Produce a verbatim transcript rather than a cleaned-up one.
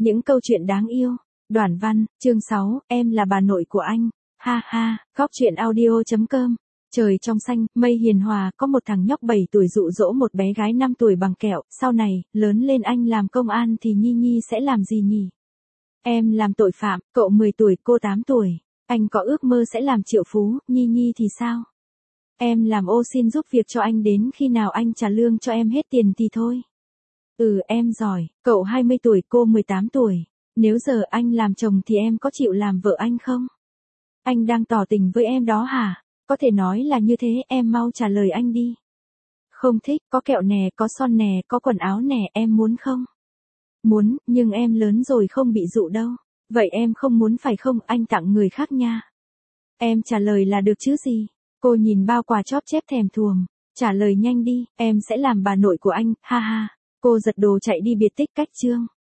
Những câu chuyện đáng yêu. Đoản văn, chương sáu, em là bà nội của anh. Ha ha, góc truyện audio chấm com. Trời trong xanh, mây hiền hòa, có một thằng nhóc bảy tuổi dụ dỗ một bé gái năm tuổi bằng kẹo, sau này, lớn lên anh làm công an thì Nhi Nhi sẽ làm gì nhỉ? Em làm tội phạm, cậu mười tuổi, cô tám tuổi. Anh có ước mơ sẽ làm triệu phú, Nhi Nhi thì sao? Em làm ô xin giúp việc cho anh đến khi nào anh trả lương cho em hết tiền thì thôi. Ừ em giỏi, cậu hai mươi tuổi, cô mười tám tuổi. Nếu giờ anh làm chồng thì em có chịu làm vợ anh không? Anh đang tỏ tình với em đó hả? Có thể nói là như thế, em mau trả lời anh đi. Không thích, có kẹo nè, có son nè, có quần áo nè, em muốn không? Muốn, nhưng em lớn rồi không bị dụ đâu. Vậy em không muốn phải không, anh tặng người khác nha. Em trả lời là được chứ gì? Cô nhìn bao quà chóp chép thèm thuồng. Trả lời nhanh đi, em sẽ làm bà nội của anh, ha ha. Cô giật đồ chạy đi biệt tích cách chương.